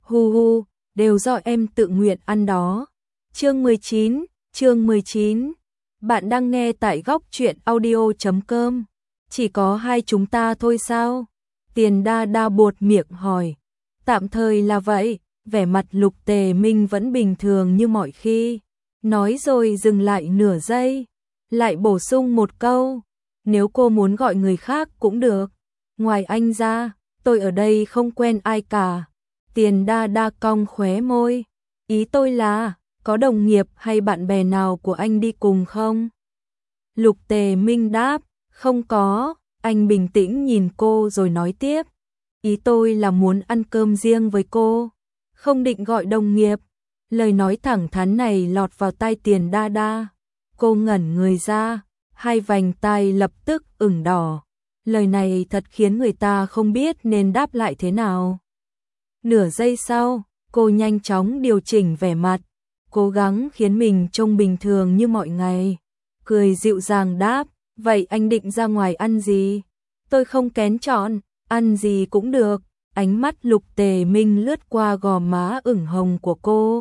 Hu hu, đều do em tự nguyện ăn đó. Chương 19. Bạn đang nghe tại góc truyện audio.com. Chỉ có hai chúng ta thôi sao? Tiền Đa Đa buột miệng hỏi. Tạm thời là vậy, vẻ mặt Lục Tề Minh vẫn bình thường như mọi khi. Nói rồi dừng lại nửa giây, lại bổ sung một câu. Nếu cô muốn gọi người khác cũng được. Ngoài anh ra, tôi ở đây không quen ai cả. Tiền Đa Đa cong khóe môi. Ý tôi là, có đồng nghiệp hay bạn bè nào của anh đi cùng không? Lục Tề Minh đáp, không có. Anh bình tĩnh nhìn cô rồi nói tiếp. Ý tôi là muốn ăn cơm riêng với cô, không định gọi đồng nghiệp. Lời nói thẳng thắn này lọt vào tai Tiền Đa Đa. Cô ngẩn người ra, hai vành tai lập tức ửng đỏ. Lời này thật khiến người ta không biết nên đáp lại thế nào. Nửa giây sau, cô nhanh chóng điều chỉnh vẻ mặt, cố gắng khiến mình trông bình thường như mọi ngày. Cười dịu dàng đáp, vậy anh định ra ngoài ăn gì? Tôi không kén chọn, ăn gì cũng được. Ánh mắt Lục Tề Minh lướt qua gò má ửng hồng của cô.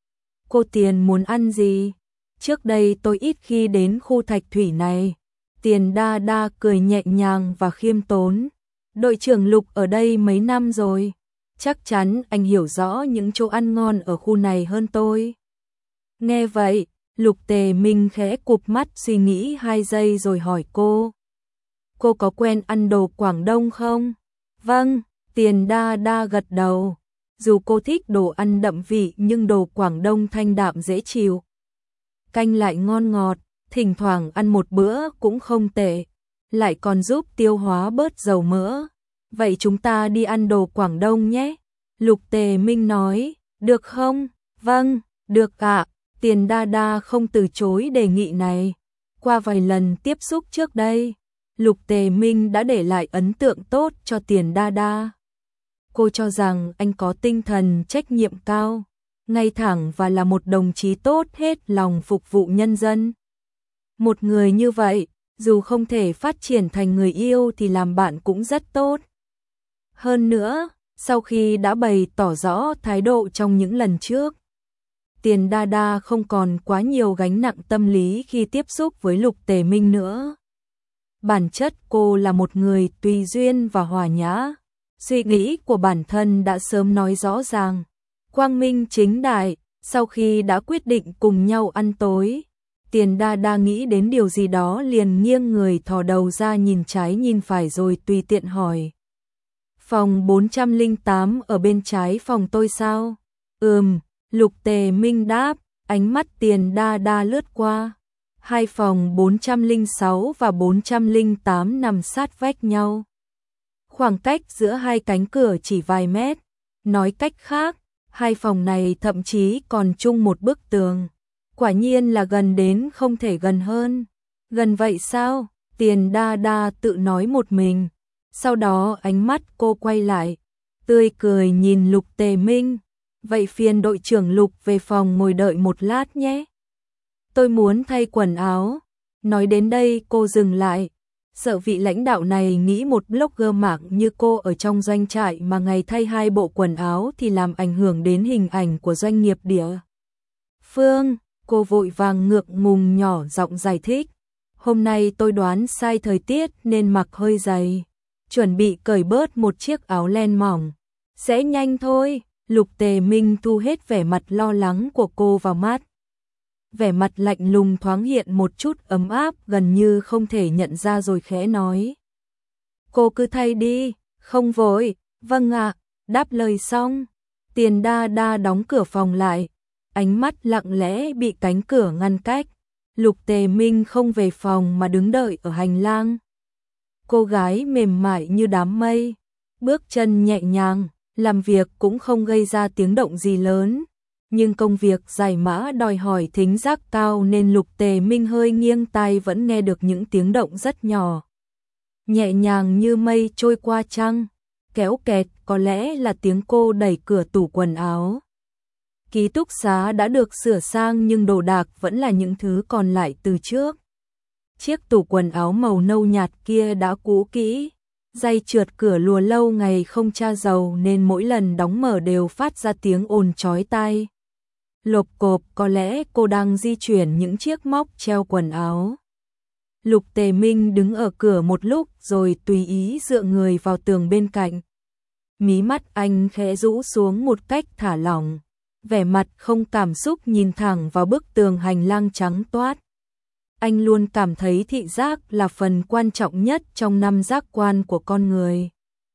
Cô Tiền muốn ăn gì? Trước đây tôi ít khi đến khu Thạch Thủy này. Tiền Đa Đa cười nhẹ nhàng và khiêm tốn. Đội trưởng Lục ở đây mấy năm rồi. Chắc chắn anh hiểu rõ những chỗ ăn ngon ở khu này hơn tôi. Nghe vậy, Lục Tề Minh khẽ cụp mắt suy nghĩ 2 giây rồi hỏi cô. Cô có quen ăn đồ Quảng Đông không? Vâng, Tiền Đa Đa gật đầu. Dù cô thích đồ ăn đậm vị nhưng đồ Quảng Đông thanh đạm dễ chịu. Canh lại ngon ngọt, thỉnh thoảng ăn một bữa cũng không tệ. Lại còn giúp tiêu hóa bớt dầu mỡ. Vậy chúng ta đi ăn đồ Quảng Đông nhé. Lục Tề Minh nói, được không? Vâng, được ạ. Tiền Đa Đa không từ chối đề nghị này. Qua vài lần tiếp xúc trước đây, Lục Tề Minh đã để lại ấn tượng tốt cho Tiền Đa Đa. Cô cho rằng anh có tinh thần trách nhiệm cao, ngay thẳng và là một đồng chí tốt hết lòng phục vụ nhân dân. Một người như vậy, dù không thể phát triển thành người yêu thì làm bạn cũng rất tốt. Hơn nữa, sau khi đã bày tỏ rõ thái độ trong những lần trước, Tiền Đa Đa không còn quá nhiều gánh nặng tâm lý khi tiếp xúc với Lục Tề Minh nữa. Bản chất cô là một người tùy duyên và hòa nhã. Suy nghĩ của bản thân đã sớm nói rõ ràng. Quang minh chính đại, sau khi đã quyết định cùng nhau ăn tối, Tiền Đa Đa nghĩ đến điều gì đó liền nghiêng người thò đầu ra nhìn trái nhìn phải rồi tùy tiện hỏi. Phòng 408 ở bên trái phòng tôi sao? Lục Tề Minh đáp, ánh mắt Tiền Đa Đa lướt qua. Hai phòng 406 và 408 nằm sát vách nhau. Khoảng cách giữa hai cánh cửa chỉ vài mét. Nói cách khác, hai phòng này thậm chí còn chung một bức tường. Quả nhiên là gần đến không thể gần hơn. Gần vậy sao? Tiền Đa Đa tự nói một mình. Sau đó ánh mắt cô quay lại, tươi cười nhìn Lục Tề Minh. Vậy phiền đội trưởng Lục về phòng ngồi đợi một lát nhé. Tôi muốn thay quần áo. Nói đến đây cô dừng lại. Sợ vị lãnh đạo này nghĩ một blogger mạng như cô ở trong doanh trại mà ngày thay 2 bộ quần áo thì làm ảnh hưởng đến hình ảnh của doanh nghiệp địa phương. Cô vội vàng ngượng ngùng nhỏ giọng giải thích. Hôm nay tôi đoán sai thời tiết nên mặc hơi dày. Chuẩn bị cởi bớt một chiếc áo len mỏng. Sẽ nhanh thôi. Lục Tề Minh thu hết vẻ mặt lo lắng của cô vào mắt. Vẻ mặt lạnh lùng thoáng hiện một chút ấm áp gần như không thể nhận ra rồi khẽ nói. Cô cứ thay đi, không vội. Vâng ạ, đáp lời xong. Tiền Đa Đa đóng cửa phòng lại. Ánh mắt lặng lẽ bị cánh cửa ngăn cách. Lục Tề Minh không về phòng mà đứng đợi ở hành lang. Cô gái mềm mại như đám mây, bước chân nhẹ nhàng, làm việc cũng không gây ra tiếng động gì lớn. Nhưng công việc giải mã đòi hỏi thính giác cao nên Lục Tề Minh hơi nghiêng tai vẫn nghe được những tiếng động rất nhỏ. Nhẹ nhàng như mây trôi qua trăng, kéo kẹt có lẽ là tiếng cô đẩy cửa tủ quần áo. Ký túc xá đã được sửa sang nhưng đồ đạc vẫn là những thứ còn lại từ trước. Chiếc tủ quần áo màu nâu nhạt kia đã cũ kỹ, Dây trượt cửa lùa lâu ngày không tra dầu nên mỗi lần đóng mở đều phát ra tiếng ồn chói tai. Lộp cộp, có lẽ cô đang di chuyển những chiếc móc treo quần áo. Lục Tề Minh đứng ở cửa một lúc rồi tùy ý dựa người vào tường bên cạnh. Mí mắt anh khẽ rũ xuống một cách thả lỏng, vẻ mặt không cảm xúc nhìn thẳng vào bức tường hành lang trắng toát. Anh luôn cảm thấy thị giác là phần quan trọng nhất trong năm giác quan của con người.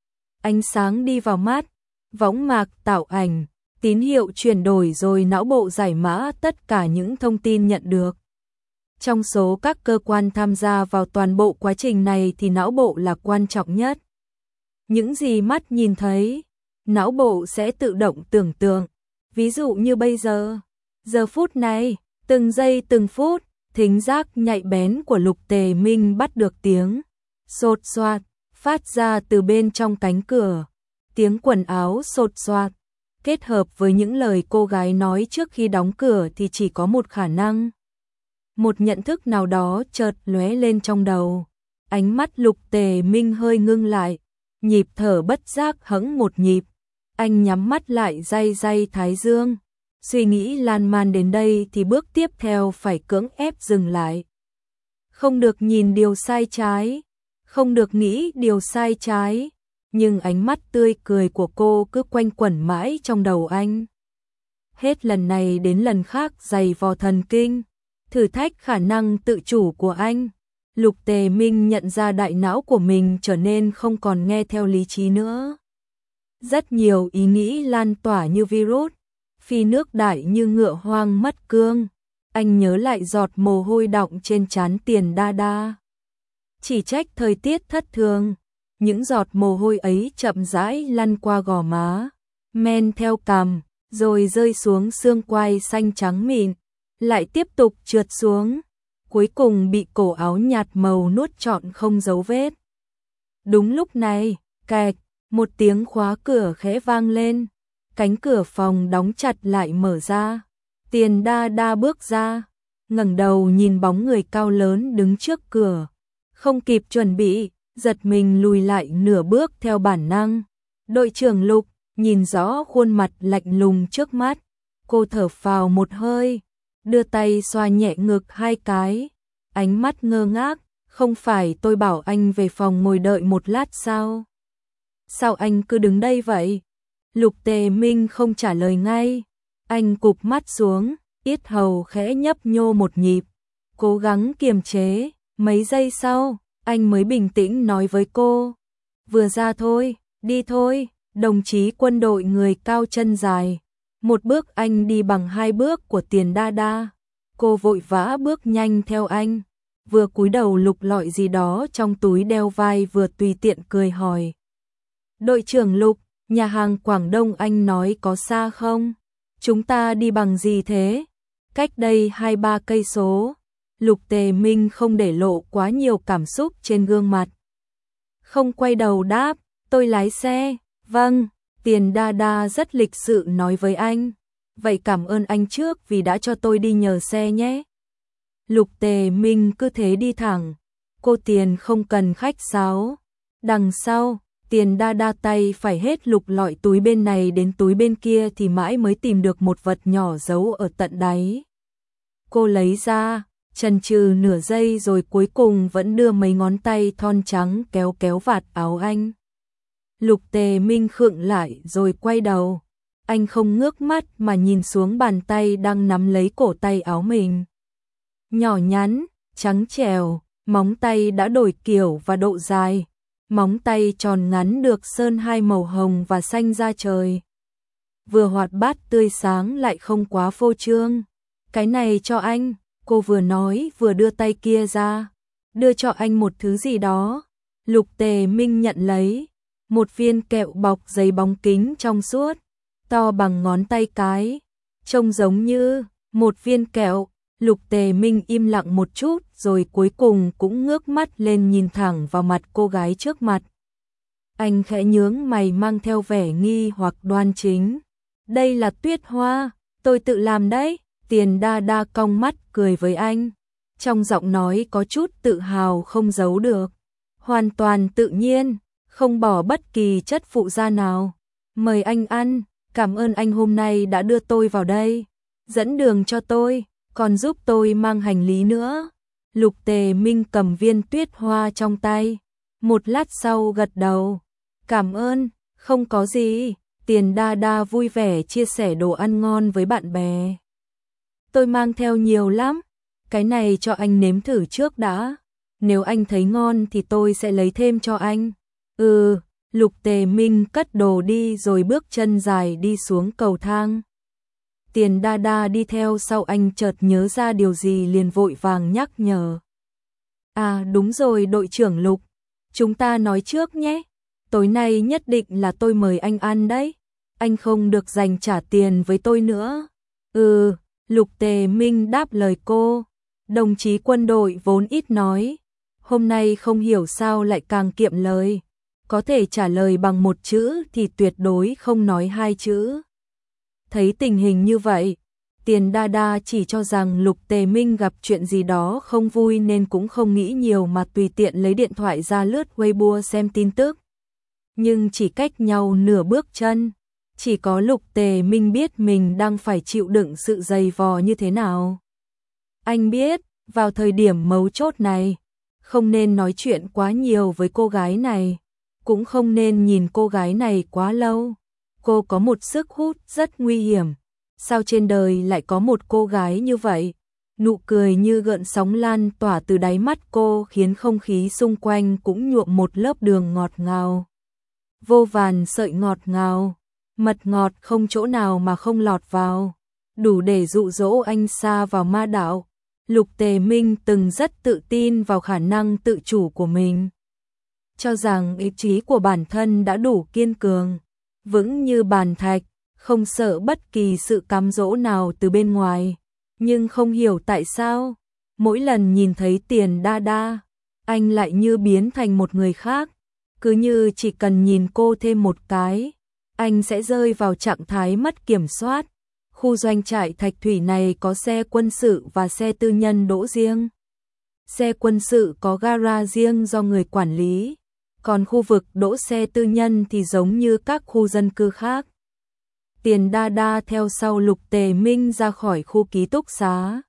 Ánh sáng đi vào mắt, võng mạc tạo ảnh, tín hiệu chuyển đổi rồi não bộ giải mã tất cả những thông tin nhận được. Trong số các cơ quan tham gia vào toàn bộ quá trình này thì não bộ là quan trọng nhất. Những gì mắt nhìn thấy, não bộ sẽ tự động tưởng tượng. Ví dụ như bây giờ, giờ phút này, từng giây từng phút, thính giác nhạy bén của Lục Tề Minh bắt được tiếng xột xoạt phát ra từ bên trong cánh cửa. Tiếng quần áo xột xoạt kết hợp với những lời cô gái nói trước khi đóng cửa thì chỉ có một khả năng. Một nhận thức nào đó chợt lóe lên trong đầu. Ánh mắt Lục Tề Minh hơi ngưng lại, nhịp thở bất giác hẫng một nhịp. Anh nhắm mắt lại day thái dương. Suy nghĩ lan man đến đây thì bước tiếp theo phải cưỡng ép dừng lại. Không được nhìn điều sai trái, không được nghĩ điều sai trái, nhưng ánh mắt tươi cười của cô cứ quanh quẩn mãi trong đầu anh. Hết lần này đến lần khác dày vò thần kinh, thử thách khả năng tự chủ của anh. Lục Tề Minh nhận ra đại não của mình trở nên không còn nghe theo lý trí nữa. Rất nhiều ý nghĩ lan tỏa như virus, phi nước đại như ngựa hoang mất cương. Anh nhớ lại giọt mồ hôi đọng trên trán Tiền Đa Đa. Chỉ trách thời tiết thất thường, những giọt mồ hôi ấy chậm rãi lăn qua gò má, men theo cằm, rồi rơi xuống xương quai xanh trắng mịn, lại tiếp tục trượt xuống, cuối cùng bị cổ áo nhạt màu nuốt trọn không dấu vết. Đúng lúc này, cạch, một tiếng khóa cửa khẽ vang lên, cánh cửa phòng đóng chặt lại mở ra. Tiền Đa Đa bước ra, ngẩng đầu nhìn bóng người cao lớn đứng trước cửa, không kịp chuẩn bị, giật mình lùi lại nửa bước theo bản năng. Đội trưởng Lục, nhìn rõ khuôn mặt lạnh lùng trước mắt, cô thở phào một hơi, đưa tay xoa nhẹ ngực hai cái, ánh mắt ngơ ngác, không phải tôi bảo anh về phòng ngồi đợi một lát sao? Sao anh cứ đứng đây vậy? Lục Tề Minh không trả lời ngay, anh cụp mắt xuống, yết hầu khẽ nhấp nhô một nhịp, cố gắng kiềm chế, mấy giây sau, anh mới bình tĩnh nói với cô, vừa ra thôi, đi thôi, đồng chí quân đội người cao chân dài. Một bước anh đi bằng hai bước của Tiền Đa Đa, cô vội vã bước nhanh theo anh, vừa cúi đầu lục lọi gì đó trong túi đeo vai vừa tùy tiện cười hỏi. Đội trưởng Lục, nhà hàng Quảng Đông anh nói có xa không? Chúng ta đi bằng gì thế? Cách đây 2-3 cây số. Lục Tề Minh không để lộ quá nhiều cảm xúc trên gương mặt. Không quay đầu đáp, tôi lái xe. Vâng, Tiền Đa Đa rất lịch sự nói với anh. Vậy cảm ơn anh trước vì đã cho tôi đi nhờ xe nhé. Lục Tề Minh cứ thế đi thẳng. Cô Tiền không cần khách sáo. Đằng sau, Tiền Đa Đa tay phải hết lục lọi túi bên này đến túi bên kia thì mãi mới tìm được một vật nhỏ giấu ở tận đáy. Cô lấy ra, chần chừ nửa giây rồi cuối cùng vẫn đưa mấy ngón tay thon trắng kéo kéo vạt áo anh. Lục Tề Minh khựng lại rồi quay đầu. Anh không ngước mắt mà nhìn xuống bàn tay đang nắm lấy cổ tay áo mình. Nhỏ nhắn, trắng trẻo, móng tay đã đổi kiểu và độ dài. Móng tay tròn ngắn được sơn hai màu hồng và xanh da trời. Vừa hoạt bát tươi sáng lại không quá phô trương. Cái này cho anh, cô vừa nói vừa đưa tay kia ra. Đưa cho anh một thứ gì đó. Lục Tề Minh nhận lấy. Một viên kẹo bọc giấy bóng kính trong suốt, to bằng ngón tay cái. Trông giống như một viên kẹo. Lục Tề Minh im lặng một chút rồi cuối cùng cũng ngước mắt lên nhìn thẳng vào mặt cô gái trước mặt. Anh khẽ nhướng mày mang theo vẻ nghi hoặc đoan chính. Đây là tuyết hoa, tôi tự làm đấy. Tiền Đa Đa cong mắt cười với anh. Trong giọng nói có chút tự hào không giấu được. Hoàn toàn tự nhiên, không bỏ bất kỳ chất phụ gia nào. Mời anh ăn, cảm ơn anh hôm nay đã đưa tôi vào đây, dẫn đường cho tôi, còn giúp tôi mang hành lý nữa. Lục Tề Minh cầm viên tuyết hoa trong tay, một lát sau gật đầu. Cảm ơn, không có gì. Tiền Đa Đa vui vẻ chia sẻ đồ ăn ngon với bạn bè. Tôi mang theo nhiều lắm, cái này cho anh nếm thử trước đã. Nếu anh thấy ngon thì tôi sẽ lấy thêm cho anh. Lục Tề Minh cất đồ đi rồi bước chân dài đi xuống cầu thang. Tiền Đa Đa đi theo sau anh chợt nhớ ra điều gì liền vội vàng nhắc nhở. À đúng rồi đội trưởng Lục, chúng ta nói trước nhé. Tối nay nhất định là tôi mời anh ăn đấy. Anh không được dành trả tiền với tôi nữa. Lục Tề Minh đáp lời cô. Đồng chí quân đội vốn ít nói, hôm nay không hiểu sao lại càng kiệm lời. Có thể trả lời bằng một chữ thì tuyệt đối không nói hai chữ. Thấy tình hình như vậy, Tiền Đa Đa chỉ cho rằng Lục Tề Minh gặp chuyện gì đó không vui nên cũng không nghĩ nhiều mà tùy tiện lấy điện thoại ra lướt Weibo xem tin tức. Nhưng chỉ cách nhau nửa bước chân, chỉ có Lục Tề Minh biết mình đang phải chịu đựng sự dày vò như thế nào. Anh biết, vào thời điểm mấu chốt này, không nên nói chuyện quá nhiều với cô gái này, cũng không nên nhìn cô gái này quá lâu. Cô có một sức hút rất nguy hiểm. Sao trên đời lại có một cô gái như vậy? Nụ cười như gợn sóng lan tỏa từ đáy mắt cô khiến không khí xung quanh cũng nhuộm một lớp đường ngọt ngào. Vô vàn sợi ngọt ngào, mật ngọt không chỗ nào mà không lọt vào, đủ để dụ dỗ anh sa vào ma đạo. Lục Tề Minh từng rất tự tin vào khả năng tự chủ của mình, cho rằng ý chí của bản thân đã đủ kiên cường, vững như bàn thạch, không sợ bất kỳ sự cám dỗ nào từ bên ngoài. Nhưng không hiểu tại sao, mỗi lần nhìn thấy Tiền Đa Đa, anh lại như biến thành một người khác. Cứ như chỉ cần nhìn cô thêm một cái, anh sẽ rơi vào trạng thái mất kiểm soát. Khu doanh trại Thạch Thủy này có xe quân sự và xe tư nhân đỗ riêng. Xe quân sự có gara riêng do người quản lý, còn khu vực đỗ xe tư nhân thì giống như các khu dân cư khác. Tiền Đa Đa theo sau Lục Tề Minh ra khỏi khu ký túc xá,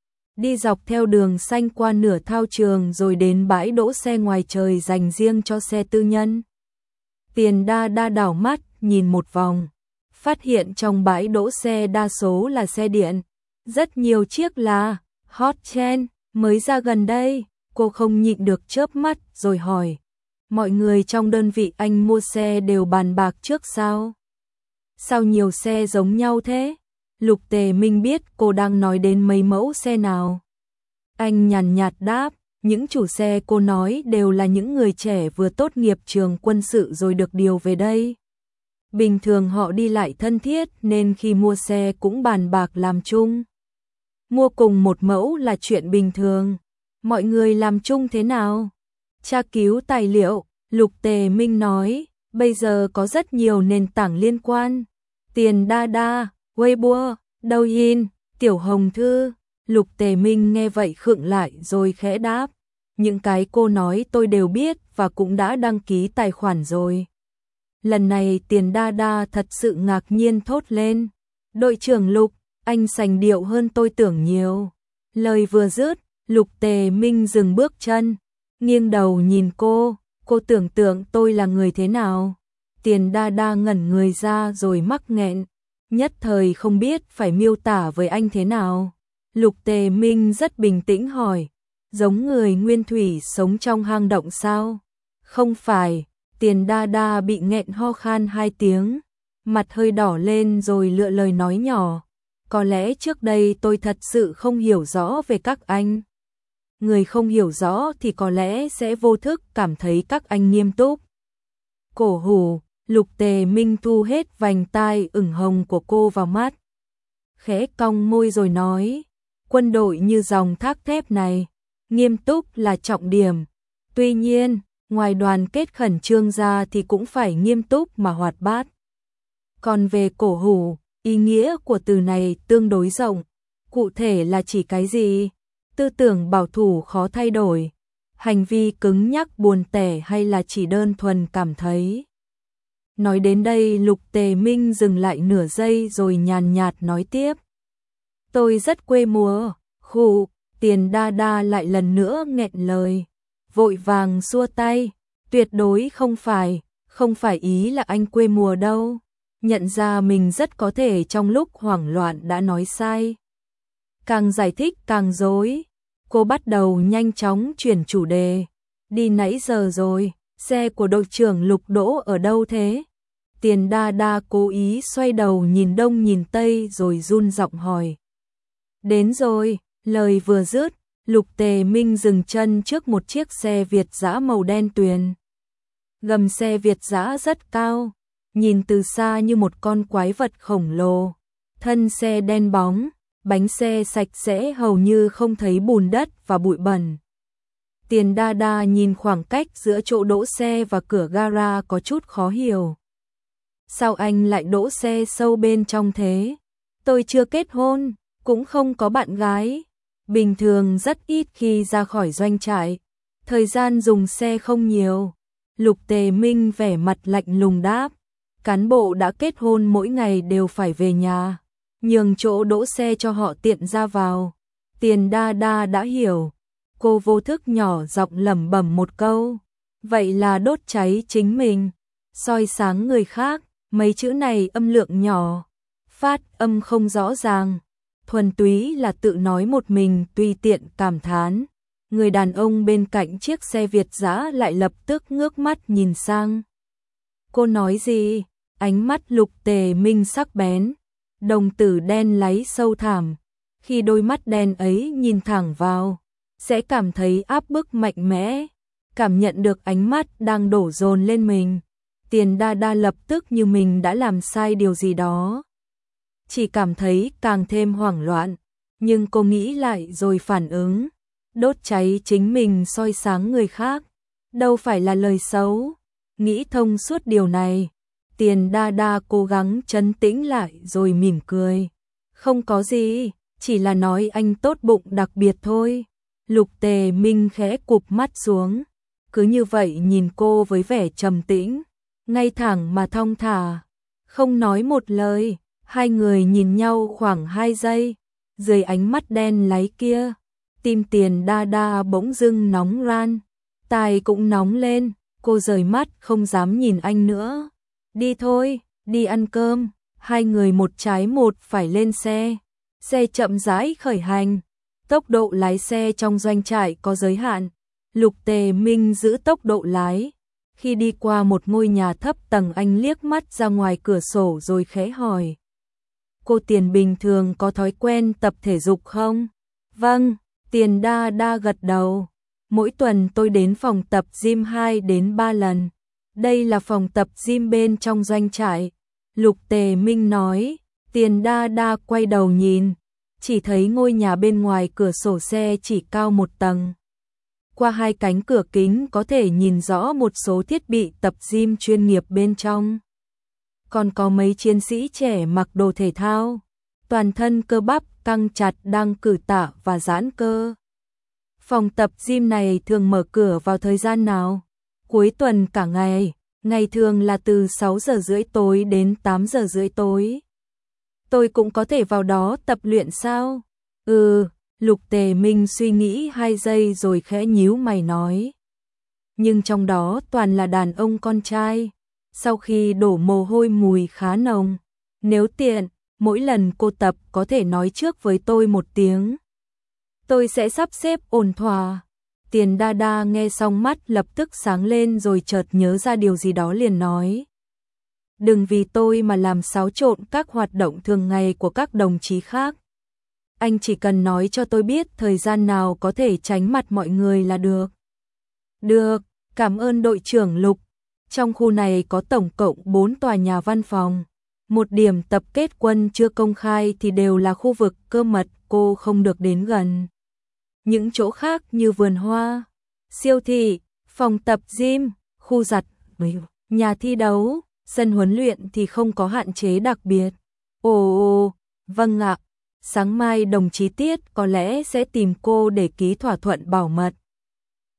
đi dọc theo đường xanh qua nửa thao trường rồi đến bãi đỗ xe ngoài trời dành riêng cho xe tư nhân. Tiền Đa Đa đảo mắt nhìn một vòng, phát hiện trong bãi đỗ xe đa số là xe điện, rất nhiều chiếc là hot trend mới ra gần đây. Cô không nhịn được chớp mắt rồi hỏi, mọi người trong đơn vị anh mua xe đều bàn bạc trước sao? Sao nhiều xe giống nhau thế? Lục Tề Minh biết cô đang nói đến mấy mẫu xe nào. Anh nhàn nhạt đáp, những chủ xe cô nói đều là những người trẻ vừa tốt nghiệp trường quân sự rồi được điều về đây. Bình thường họ đi lại thân thiết nên khi mua xe cũng bàn bạc làm chung. Mua cùng một mẫu là chuyện bình thường. Mọi người làm chung thế nào? Tra cứu tài liệu, Lục Tề Minh nói, bây giờ có rất nhiều nền tảng liên quan. Tiền Đa Đa, Weibo, Douyin, Tiểu Hồng Thư. Lục Tề Minh nghe vậy khựng lại rồi khẽ đáp, những cái cô nói tôi đều biết và cũng đã đăng ký tài khoản rồi. Lần này Tiền Đa Đa thật sự ngạc nhiên thốt lên, đội trưởng Lục, anh sành điệu hơn tôi tưởng nhiều. Lời vừa dứt, Lục Tề Minh dừng bước chân, nghiêng đầu nhìn cô tưởng tượng tôi là người thế nào? Tiền Đa Đa ngẩn người ra rồi mắc nghẹn, nhất thời không biết phải miêu tả với anh thế nào. Lục Tề Minh rất bình tĩnh hỏi, giống người nguyên thủy sống trong hang động sao? Không phải. Tiền Đa Đa bị nghẹn ho khan 2 tiếng, mặt hơi đỏ lên rồi lựa lời nói nhỏ, có lẽ trước đây tôi thật sự không hiểu rõ về các anh. Người không hiểu rõ thì có lẽ sẽ vô thức cảm thấy các anh nghiêm túc. Cổ hủ, Lục Tề Minh thu hết vành tai ửng hồng của cô vào mắt, khẽ cong môi rồi nói, quân đội như dòng thác thép này, nghiêm túc là trọng điểm. Tuy nhiên, ngoài đoàn kết khẩn trương ra thì cũng phải nghiêm túc mà hoạt bát. Còn về cổ hủ, ý nghĩa của từ này tương đối rộng, cụ thể là chỉ cái gì? Tư tưởng bảo thủ khó thay đổi, hành vi cứng nhắc buồn tẻ hay là chỉ đơn thuần cảm thấy. Nói đến đây Lục Tề Minh dừng lại nửa giây rồi nhàn nhạt nói tiếp. Tôi rất quê mùa, khụ, Tiền Đa Đa lại lần nữa nghẹn lời, vội vàng xua tay, tuyệt đối không phải ý là anh quê mùa đâu, nhận ra mình rất có thể trong lúc hoảng loạn đã nói sai. Càng giải thích càng rối, cô bắt đầu nhanh chóng chuyển chủ đề, đi nãy giờ rồi, xe của đội trưởng Lục đỗ ở đâu thế? Tiền Đa Đa cố ý xoay đầu nhìn đông nhìn tây rồi run giọng hỏi. Đến rồi, lời vừa dứt, Lục Tề Minh dừng chân trước một chiếc xe Việt dã màu đen tuyền. Gầm xe Việt dã rất cao, nhìn từ xa như một con quái vật khổng lồ. Thân xe đen bóng, bánh xe sạch sẽ hầu như không thấy bùn đất và bụi bẩn. Tiền Đa Đa nhìn khoảng cách giữa chỗ đỗ xe và cửa gara có chút khó hiểu. Sao anh lại đỗ xe sâu bên trong thế? Tôi chưa kết hôn, cũng không có bạn gái. Bình thường rất ít khi ra khỏi doanh trại. Thời gian dùng xe không nhiều. Lục Tề Minh vẻ mặt lạnh lùng đáp. Cán bộ đã kết hôn mỗi ngày đều phải về nhà, nhường chỗ đỗ xe cho họ tiện ra vào. Tiền Đa Đa đã hiểu. Cô vô thức nhỏ giọng lẩm bẩm một câu. Vậy là đốt cháy chính mình, soi sáng người khác. Mấy chữ này âm lượng nhỏ, phát âm không rõ ràng, thuần túy là tự nói một mình tùy tiện cảm thán. Người đàn ông bên cạnh chiếc xe Việt dã lại lập tức ngước mắt nhìn sang. Cô nói gì? Ánh mắt Lục Tề Minh sắc bén, đồng tử đen láy sâu thẳm. Khi đôi mắt đen ấy nhìn thẳng vào, sẽ cảm thấy áp bức mạnh mẽ, cảm nhận được ánh mắt đang đổ dồn lên mình. Tiền Đa Đa lập tức như mình đã làm sai điều gì đó. Chỉ cảm thấy càng thêm hoảng loạn, nhưng cô nghĩ lại rồi phản ứng. Đốt cháy chính mình soi sáng người khác, đâu phải là lời xấu. Nghĩ thông suốt điều này, Tiền Đa Đa cố gắng trấn tĩnh lại rồi mỉm cười. Không có gì, chỉ là nói anh tốt bụng đặc biệt thôi. Lục Tề Minh khẽ cụp mắt xuống, cứ như vậy nhìn cô với vẻ trầm tĩnh, ngay thẳng mà thong thả, không nói một lời. Hai người nhìn nhau khoảng 2 giây, dưới ánh mắt đen láy kia, tim Tiền Đa Đa bỗng dưng nóng ran, tai cũng nóng lên, cô rời mắt không dám nhìn anh nữa. Đi thôi, đi ăn cơm. Hai người một trái một phải lên xe. Xe chậm rãi khởi hành, tốc độ lái xe trong doanh trại có giới hạn. Lục Tề Minh giữ tốc độ lái. Khi đi qua một ngôi nhà thấp tầng anh liếc mắt ra ngoài cửa sổ rồi khẽ hỏi. Cô Tiền bình thường có thói quen tập thể dục không? Vâng, Tiền Đa Đa gật đầu. Mỗi tuần tôi đến phòng tập gym 2 đến 3 lần. Đây là phòng tập gym bên trong doanh trại. Lục Tề Minh nói. Tiền Đa Đa quay đầu nhìn, chỉ thấy ngôi nhà bên ngoài cửa sổ xe chỉ cao 1 tầng. Qua 2 cánh cửa kính có thể nhìn rõ một số thiết bị tập gym chuyên nghiệp bên trong. Còn có mấy chiến sĩ trẻ mặc đồ thể thao, toàn thân cơ bắp căng chặt đang cử tạ và giãn cơ. Phòng tập gym này thường mở cửa vào thời gian nào? Cuối tuần cả ngày, ngày thường là từ 6 giờ rưỡi tối đến 8 giờ rưỡi tối. Tôi cũng có thể vào đó tập luyện sao? Lục Tề Minh suy nghĩ 2 giây rồi khẽ nhíu mày nói. Nhưng trong đó toàn là đàn ông con trai. Sau khi đổ mồ hôi mùi khá nồng. Nếu tiện, mỗi lần cô tập có thể nói trước với tôi 1 tiếng. Tôi sẽ sắp xếp ổn thỏa. Tiền Đa Đa nghe xong mắt lập tức sáng lên rồi chợt nhớ ra điều gì đó liền nói. Đừng vì tôi mà làm xáo trộn các hoạt động thường ngày của các đồng chí khác. Anh chỉ cần nói cho tôi biết thời gian nào có thể tránh mặt mọi người là được. Được, cảm ơn đội trưởng Lục. Trong khu này có tổng cộng 4 tòa nhà văn phòng. Một điểm tập kết quân chưa công khai thì đều là khu vực cơ mật cô không được đến gần. Những chỗ khác như vườn hoa, siêu thị, phòng tập gym, khu giặt, nhà thi đấu, sân huấn luyện thì không có hạn chế đặc biệt. Ồ, vâng ạ. Sáng mai đồng chí Tiết có lẽ sẽ tìm cô để ký thỏa thuận bảo mật.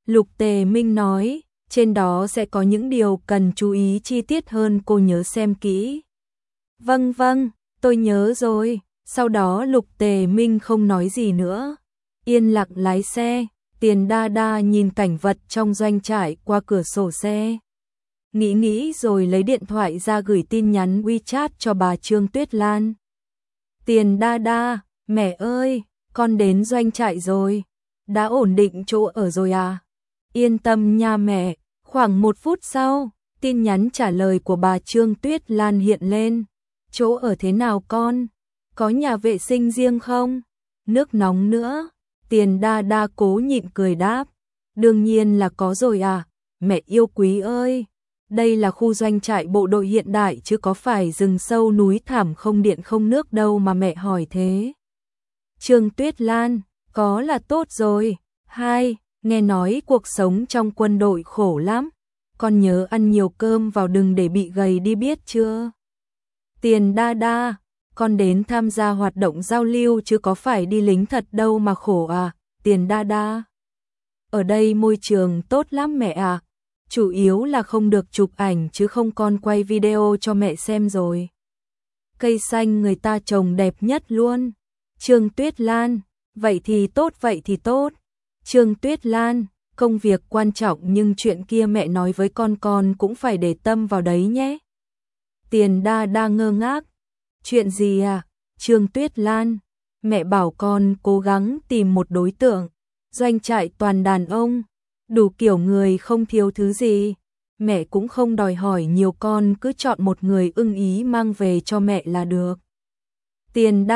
Lục Tề Minh nói, trên đó sẽ có những điều cần chú ý chi tiết hơn, cô nhớ xem kỹ. Vâng vâng, tôi nhớ rồi. Sau đó Lục Tề Minh không nói gì nữa, yên lặng lái xe. Tiền Đa Đa nhìn cảnh vật trong doanh trại qua cửa sổ xe. Nghĩ rồi lấy điện thoại ra gửi tin nhắn WeChat cho bà Trương Tuyết Lan. Tiền Đa Đa, mẹ ơi, con đến doanh trại rồi. Đã ổn định chỗ ở rồi à? Yên tâm nha mẹ. Khoảng 1 phút sau, tin nhắn trả lời của bà Trương Tuyết Lan hiện lên. Chỗ ở thế nào con? Có nhà vệ sinh riêng không? Nước nóng nữa? Tiền Đa Đa cố nhịn cười đáp. Đương nhiên là có rồi à, mẹ yêu quý ơi. Đây là khu doanh trại bộ đội hiện đại chứ có phải rừng sâu núi thảm không điện không nước đâu mà mẹ hỏi thế. Trương Tuyết Lan, có là tốt rồi. 2. Nghe nói cuộc sống trong quân đội khổ lắm. Con nhớ ăn nhiều cơm vào đừng để bị gầy đi biết chưa? Tiền Đa Đa, con đến tham gia hoạt động giao lưu chứ có phải đi lính thật đâu mà khổ à? Tiền Đa Đa, ở đây môi trường tốt lắm mẹ à. Chủ yếu là không được chụp ảnh chứ không, con quay video cho mẹ xem rồi. Cây xanh người ta trồng đẹp nhất luôn. Trương Tuyết Lan, vậy thì tốt. Trương Tuyết Lan, công việc quan trọng nhưng chuyện kia mẹ nói với con cũng phải để tâm vào đấy nhé. Tiền Đa Đa ngơ ngác. Chuyện gì à? Trương Tuyết Lan, mẹ bảo con cố gắng tìm một đối tượng. Doanh trại toàn đàn ông, đủ kiểu người không thiếu thứ gì. Mẹ cũng không đòi hỏi nhiều, con cứ chọn một người ưng ý mang về cho mẹ là được. Tiền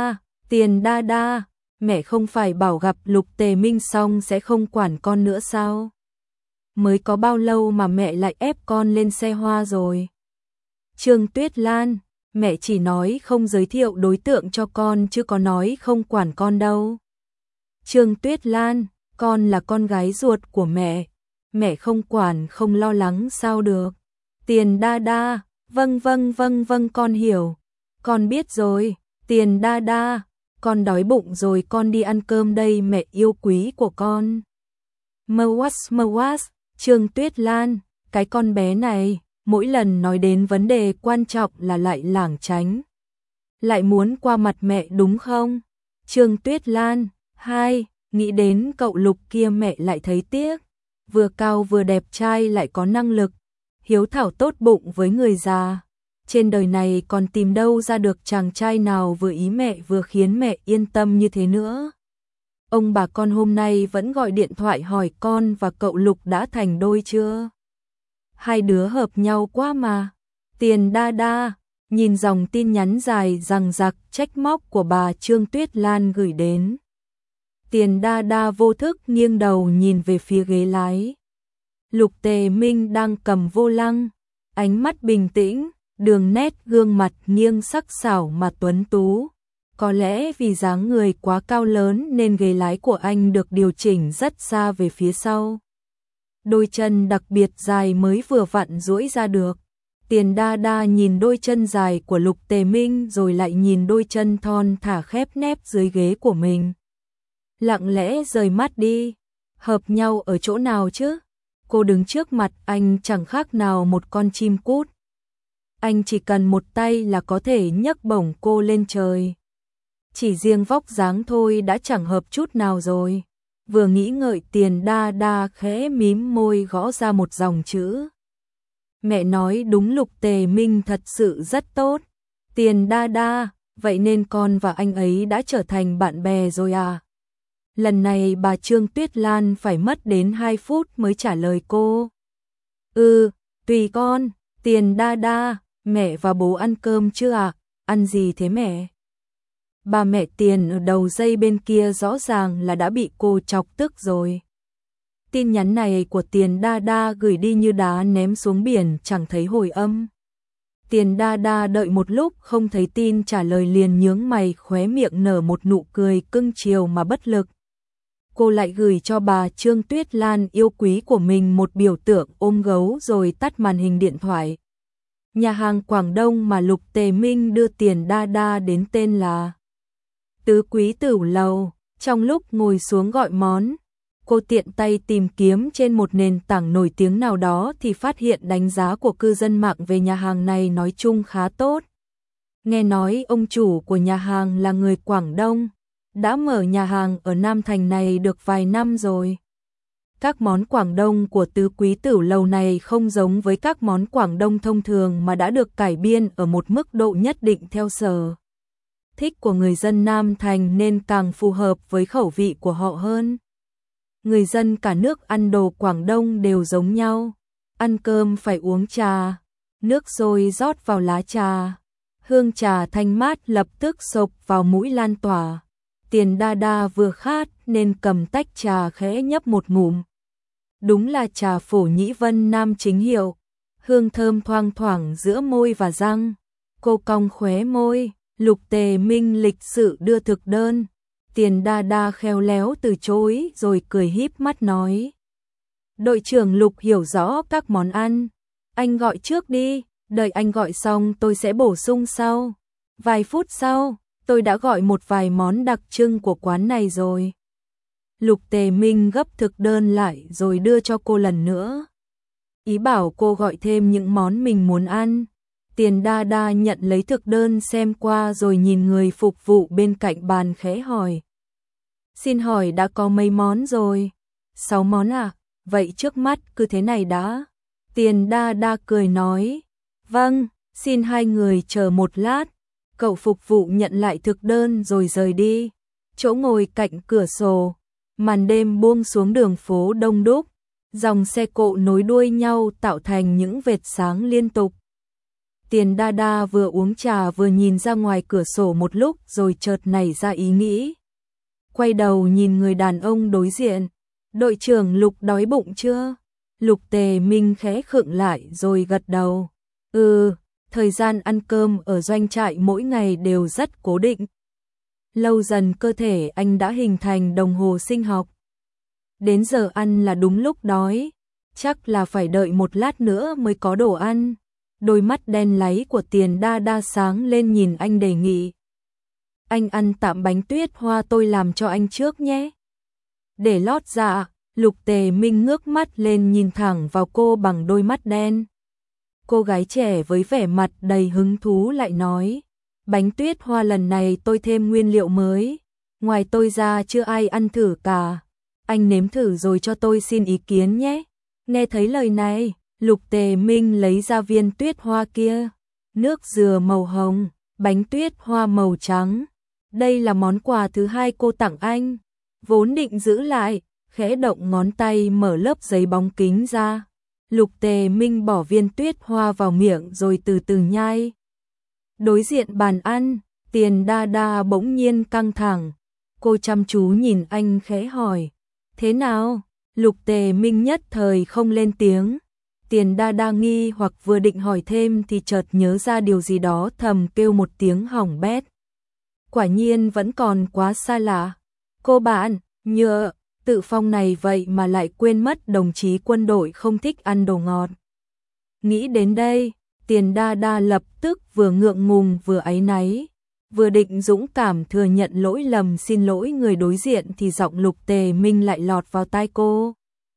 Đa Đa, mẹ không phải bảo gặp Lục Tề Minh xong sẽ không quản con nữa sao? Mới có bao lâu mà mẹ lại ép con lên xe hoa rồi? Trương Tuyết Lan, mẹ chỉ nói không giới thiệu đối tượng cho con chứ có nói không quản con đâu. Trương Tuyết Lan, con là con gái ruột của mẹ không quản không lo lắng sao được. Tiền Đa Đa, vâng con hiểu, con biết rồi. Tiền Đa Đa, con đói bụng rồi, con đi ăn cơm đây mẹ yêu quý của con. Mwas, Trương Tuyết Lan, cái con bé này, mỗi lần nói đến vấn đề quan trọng là lại lảng tránh. Lại muốn qua mặt mẹ đúng không? Trương Tuyết Lan, 2, nghĩ đến cậu Lục kia mẹ lại thấy tiếc. Vừa cao vừa đẹp trai lại có năng lực, hiếu thảo tốt bụng với người già. Trên đời này còn tìm đâu ra được chàng trai nào vừa ý mẹ vừa khiến mẹ yên tâm như thế nữa. Ông bà con hôm nay vẫn gọi điện thoại hỏi con và cậu Lục đã thành đôi chưa? Hai đứa hợp nhau quá mà. Tiền Đa Đa, nhìn dòng tin nhắn dài dằng dặc trách móc của bà Trương Tuyết Lan gửi đến. Tiền Đa Đa vô thức nghiêng đầu nhìn về phía ghế lái. Lục Tề Minh đang cầm vô lăng, ánh mắt bình tĩnh, đường nét gương mặt nghiêng sắc sảo mà tuấn tú. Có lẽ vì dáng người quá cao lớn nên ghế lái của anh được điều chỉnh rất xa về phía sau. Đôi chân đặc biệt dài mới vừa vặn duỗi ra được. Tiền Đa Đa nhìn đôi chân dài của Lục Tề Minh rồi lại nhìn đôi chân thon thả khép nép dưới ghế của mình. Lặng lẽ rời mắt đi. Hợp nhau ở chỗ nào chứ? Cô đứng trước mặt anh chẳng khác nào một con chim cút. Anh chỉ cần một tay là có thể nhấc bổng cô lên trời. Chỉ riêng vóc dáng thôi đã chẳng hợp chút nào rồi. Vừa nghĩ ngợi Tiền Đa Đa khẽ mím môi gõ ra một dòng chữ. Mẹ nói đúng, Lục Tề Minh thật sự rất tốt. Tiền Đa Đa, vậy nên con và anh ấy đã trở thành bạn bè rồi à? Lần này bà Trương Tuyết Lan phải mất đến 2 phút mới trả lời cô. Tùy con. Tiền Đa Đa, mẹ và bố ăn cơm chưa ạ? Ăn gì thế mẹ? Bà mẹ Tiền ở đầu dây bên kia rõ ràng là đã bị cô chọc tức rồi. Tin nhắn này của Tiền Đa Đa gửi đi như đá ném xuống biển, chẳng thấy hồi âm. Tiền Đa Đa đợi một lúc không thấy tin trả lời liền nhướng mày, khóe miệng nở một nụ cười cưng chiều mà bất lực. Cô lại gửi cho bà Trương Tuyết Lan yêu quý của mình một biểu tượng ôm gấu rồi tắt màn hình điện thoại. Nhà hàng Quảng Đông mà Lục Tề Minh đưa Tiền Đa Đa đến tên là Tứ Quý Tửu Lầu. Trong lúc ngồi xuống gọi món, Cô tiện tay tìm kiếm trên một nền tảng nổi tiếng nào đó thì phát hiện đánh giá của cư dân mạng về nhà hàng này nói chung khá tốt. Nghe nói ông chủ của nhà hàng là người Quảng Đông, đã mở nhà hàng ở Nam Thành này được vài năm rồi. Các món Quảng Đông của tứ quý tử lầu này không giống với các món Quảng Đông thông thường mà đã được cải biên ở một mức độ nhất định theo sở thích của người dân Nam Thành nên càng phù hợp với khẩu vị của họ hơn. Người dân cả nước ăn đồ Quảng Đông đều giống nhau, ăn cơm phải uống trà, nước sôi rót vào lá trà, hương trà thanh mát lập tức xộc vào mũi lan tỏa. Tiền Đa Đa vừa khát nên cầm tách trà khẽ nhấp một ngụm. Đúng là trà phổ nhĩ vân Nam chính hiệu, hương thơm thoang thoảng giữa môi và răng. Cô cong khóe môi, Lục Tề Minh lịch sự đưa thực đơn. Tiền Đa Đa khéo léo từ chối rồi cười híp mắt nói. Đội trưởng Lục hiểu rõ các món ăn. Anh gọi trước đi, đợi anh gọi xong tôi sẽ bổ sung sau. Vài phút sau, tôi đã gọi một vài món đặc trưng của quán này rồi. Lục Tề Minh gấp thực đơn lại rồi đưa cho cô lần nữa. Ý bảo cô gọi thêm những món mình muốn ăn. Tiền Đa Đa nhận lấy thực đơn xem qua rồi nhìn người phục vụ bên cạnh bàn khẽ hỏi. Xin hỏi đã có mấy món rồi? 6 món à? Vậy trước mắt cứ thế này đã. Tiền Đa Đa cười nói. Vâng, xin hai người chờ một lát. Cậu phục vụ nhận lại thực đơn rồi rời đi. Chỗ ngồi cạnh cửa sổ. Màn đêm buông xuống đường phố đông đúc. Dòng xe cộ nối đuôi nhau tạo thành những vệt sáng liên tục. Tiền Đa Đa vừa uống trà vừa nhìn ra ngoài cửa sổ một lúc rồi chợt nảy ra ý nghĩ. Quay đầu nhìn người đàn ông đối diện. Đội trưởng Lục đói bụng chưa? Lục Tề Minh khẽ khựng lại rồi gật đầu. Thời gian ăn cơm ở doanh trại mỗi ngày đều rất cố định. Lâu dần cơ thể anh đã hình thành đồng hồ sinh học. Đến giờ ăn là đúng lúc đói. Chắc là phải đợi một lát nữa mới có đồ ăn. Đôi mắt đen láy của Tiền Đa Đa sáng lên nhìn anh đề nghị. Anh ăn tạm bánh tuyết hoa tôi làm cho anh trước nhé. Để lót dạ, Lục Tề Minh ngước mắt lên nhìn thẳng vào cô bằng đôi mắt đen. Cô gái trẻ với vẻ mặt đầy hứng thú lại nói. Bánh tuyết hoa lần này tôi thêm nguyên liệu mới. Ngoài tôi ra chưa ai ăn thử cả. Anh nếm thử rồi cho tôi xin ý kiến nhé. Nghe thấy lời này, Lục Tề Minh lấy ra viên tuyết hoa kia. Nước dừa màu hồng, bánh tuyết hoa màu trắng. Đây là món quà thứ hai cô tặng anh. Vốn định giữ lại, khẽ động ngón tay mở lớp giấy bóng kính ra. Lục Tề Minh bỏ viên tuyết hoa vào miệng rồi từ từ nhai. Đối diện bàn ăn, Tiền Đa Đa bỗng nhiên căng thẳng. Cô chăm chú nhìn anh khẽ hỏi. Thế nào? Lục Tề Minh nhất thời không lên tiếng. Tiền Đa Đa nghi hoặc vừa định hỏi thêm thì chợt nhớ ra điều gì đó thầm kêu một tiếng hỏng bét. Quả nhiên vẫn còn quá xa lạ. Cô bạn, nhựa, tự phong này vậy mà lại quên mất đồng chí quân đội không thích ăn đồ ngọt. Nghĩ đến đây, Tiền Đa Đa lập tức vừa ngượng ngùng vừa áy náy. Vừa định dũng cảm thừa nhận lỗi lầm xin lỗi người đối diện thì giọng Lục Tề Minh lại lọt vào tai cô.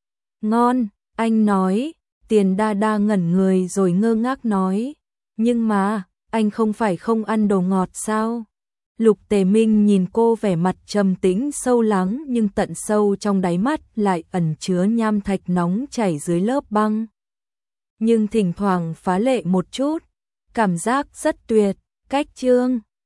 Ngon, anh nói. Tiền Đa Đa ngẩn người rồi ngơ ngác nói. Nhưng mà, anh không phải không ăn đồ ngọt sao? Lục Tề Minh nhìn cô vẻ mặt trầm tĩnh sâu lắng nhưng tận sâu trong đáy mắt lại ẩn chứa nham thạch nóng chảy dưới lớp băng. Nhưng thỉnh thoảng phá lệ một chút, cảm giác rất tuyệt, cách chương.